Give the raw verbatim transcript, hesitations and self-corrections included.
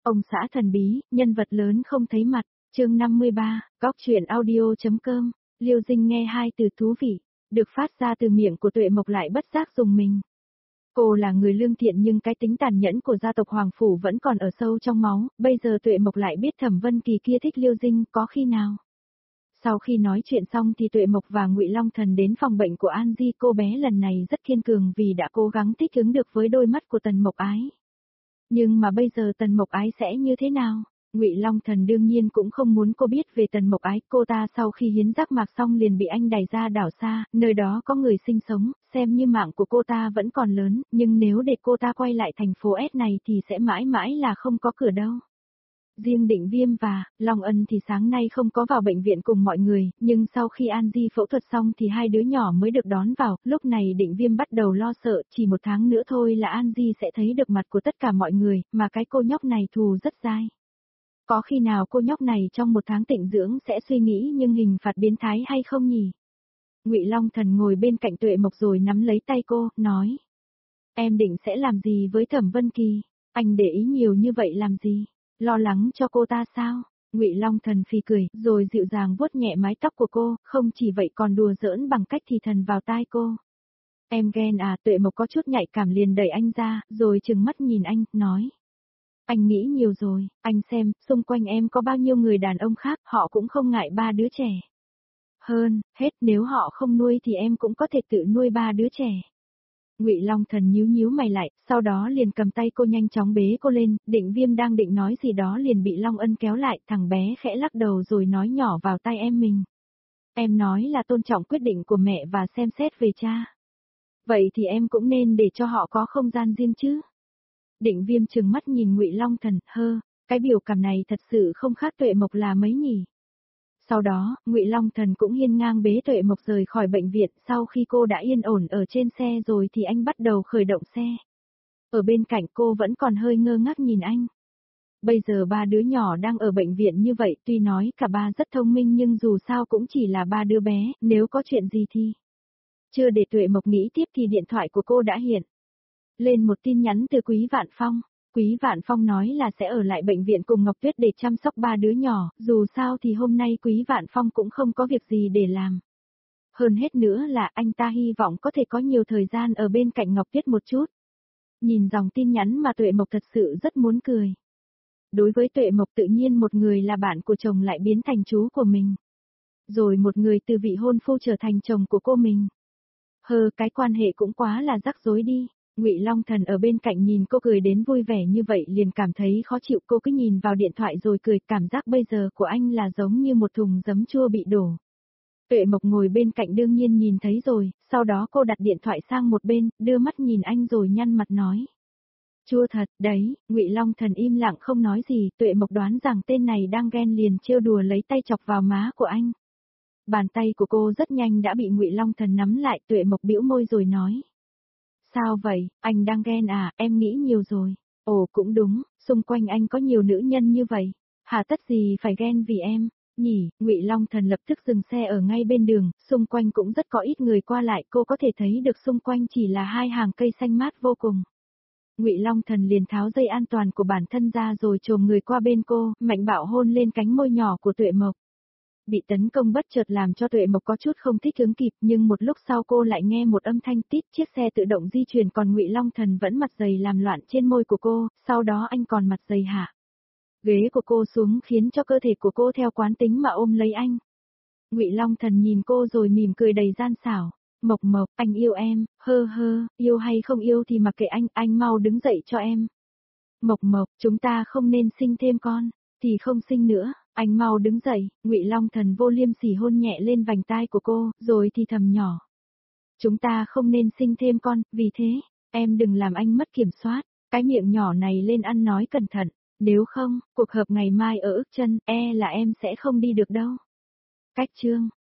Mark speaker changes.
Speaker 1: Ông xã thần bí, nhân vật lớn không thấy mặt, chương năm mươi ba, góc truyện audio.com, Liêu Dinh nghe hai từ thú vị, được phát ra từ miệng của Tuệ Mộc lại bất giác dùng mình. Cô là người lương thiện nhưng cái tính tàn nhẫn của gia tộc Hoàng Phủ vẫn còn ở sâu trong máu, bây giờ Tuệ Mộc lại biết Thẩm Vân Kỳ kia thích Liêu Dinh, có khi nào. Sau khi nói chuyện xong thì Tuệ Mộc và Ngụy Long Thần đến phòng bệnh của An Di, cô bé lần này rất kiên cường vì đã cố gắng thích ứng được với đôi mắt của Tần Mộc Ái. Nhưng mà bây giờ Tần Mộc Ái sẽ như thế nào? Ngụy Long Thần đương nhiên cũng không muốn cô biết về Tần Mộc Ái, cô ta sau khi hiến giác mạc xong liền bị anh đày ra đảo xa, nơi đó có người sinh sống, xem như mạng của cô ta vẫn còn lớn, nhưng nếu để cô ta quay lại thành phố S này thì sẽ mãi mãi là không có cửa đâu. Riêng Định Viêm và Long Ân thì sáng nay không có vào bệnh viện cùng mọi người, nhưng sau khi An Di phẫu thuật xong thì hai đứa nhỏ mới được đón vào, lúc này Định Viêm bắt đầu lo sợ, chỉ một tháng nữa thôi là An Di sẽ thấy được mặt của tất cả mọi người, mà cái cô nhóc này thù rất dai. Có khi nào cô nhóc này trong một tháng tịnh dưỡng sẽ suy nghĩ nhưng hình phạt biến thái hay không nhỉ? Ngụy Long Thần ngồi bên cạnh Tuệ Mộc rồi nắm lấy tay cô, nói. Em định sẽ làm gì với Thẩm Vân Kỳ? Anh để ý nhiều như vậy làm gì? Lo lắng cho cô ta sao? Ngụy Long Thần phì cười, rồi dịu dàng vuốt nhẹ mái tóc của cô, không chỉ vậy còn đùa giỡn bằng cách thì thầm vào tai cô. Em ghen à? Tuệ Mộc có chút nhạy cảm liền đẩy anh ra, rồi trừng mắt nhìn anh, nói. Anh nghĩ nhiều rồi, anh xem, xung quanh em có bao nhiêu người đàn ông khác, họ cũng không ngại ba đứa trẻ. Hơn, hết nếu họ không nuôi thì em cũng có thể tự nuôi ba đứa trẻ. Ngụy Long Thần nhíu nhíu mày lại, sau đó liền cầm tay cô nhanh chóng bế cô lên, Định Viêm đang định nói gì đó liền bị Long Ân kéo lại, thằng bé khẽ lắc đầu rồi nói nhỏ vào tai em mình. Em nói là tôn trọng quyết định của mẹ và xem xét về cha. Vậy thì em cũng nên để cho họ có không gian riêng chứ. Định Viêm trừng mắt nhìn Ngụy Long Thần, hơ, cái biểu cảm này thật sự không khác Tuệ Mộc là mấy nhỉ. Sau đó, Ngụy Long Thần cũng hiên ngang bế Tuệ Mộc rời khỏi bệnh viện, sau khi cô đã yên ổn ở trên xe rồi thì anh bắt đầu khởi động xe. Ở bên cạnh cô vẫn còn hơi ngơ ngác nhìn anh. Bây giờ ba đứa nhỏ đang ở bệnh viện như vậy, tuy nói cả ba rất thông minh nhưng dù sao cũng chỉ là ba đứa bé, nếu có chuyện gì thì. Chưa để Tuệ Mộc nghĩ tiếp thì điện thoại của cô đã hiện lên một tin nhắn từ Quý Vạn Phong. Quý Vạn Phong nói là sẽ ở lại bệnh viện cùng Ngọc Tuyết để chăm sóc ba đứa nhỏ, dù sao thì hôm nay Quý Vạn Phong cũng không có việc gì để làm. Hơn hết nữa là anh ta hy vọng có thể có nhiều thời gian ở bên cạnh Ngọc Tuyết một chút. Nhìn dòng tin nhắn mà Tuệ Mộc thật sự rất muốn cười. Đối với Tuệ Mộc tự nhiên một người là bạn của chồng lại biến thành chú của mình. Rồi một người từ vị hôn phu trở thành chồng của cô mình. Hơ, cái quan hệ cũng quá là rắc rối đi. Ngụy Long Thần ở bên cạnh nhìn cô cười đến vui vẻ như vậy liền cảm thấy khó chịu, cô cứ nhìn vào điện thoại rồi cười, cảm giác bây giờ của anh là giống như một thùng giấm chua bị đổ. Tuệ Mộc ngồi bên cạnh đương nhiên nhìn thấy rồi, sau đó cô đặt điện thoại sang một bên, đưa mắt nhìn anh rồi nhăn mặt nói. Chua thật, đấy, Ngụy Long Thần im lặng không nói gì, Tuệ Mộc đoán rằng tên này đang ghen liền trêu đùa lấy tay chọc vào má của anh. Bàn tay của cô rất nhanh đã bị Ngụy Long Thần nắm lại, Tuệ Mộc bĩu môi rồi nói. Sao vậy, anh đang ghen à, em nghĩ nhiều rồi. Ồ cũng đúng, xung quanh anh có nhiều nữ nhân như vậy. Hà tất gì phải ghen vì em, nhỉ, Ngụy Long Thần lập tức dừng xe ở ngay bên đường, xung quanh cũng rất có ít người qua lại, cô có thể thấy được xung quanh chỉ là hai hàng cây xanh mát vô cùng. Ngụy Long Thần liền tháo dây an toàn của bản thân ra rồi chồm người qua bên cô, mạnh bạo hôn lên cánh môi nhỏ của Tuệ Mộc. Bị tấn công bất chợt làm cho Tuệ Mộc có chút không thích ứng kịp, nhưng một lúc sau cô lại nghe một âm thanh tít, chiếc xe tự động di chuyển còn Ngụy Long Thần vẫn mặt dày làm loạn trên môi của cô, sau đó anh còn mặt dày hạ ghế của cô xuống khiến cho cơ thể của cô theo quán tính mà ôm lấy anh. Ngụy Long Thần nhìn cô rồi mỉm cười đầy gian xảo. Mộc Mộc, anh yêu em, hơ hơ, yêu hay không yêu thì mặc kệ anh, anh mau đứng dậy cho em. Mộc Mộc, chúng ta không nên sinh thêm con, thì không sinh nữa. Anh mau đứng dậy, Ngụy Long Thần vô liêm sỉ hôn nhẹ lên vành tai của cô, rồi thì thầm nhỏ. Chúng ta không nên sinh thêm con, vì thế, em đừng làm anh mất kiểm soát, cái miệng nhỏ này lên ăn nói cẩn thận, nếu không, cuộc họp ngày mai ở ức chân, e là em sẽ không đi được đâu. Cách chương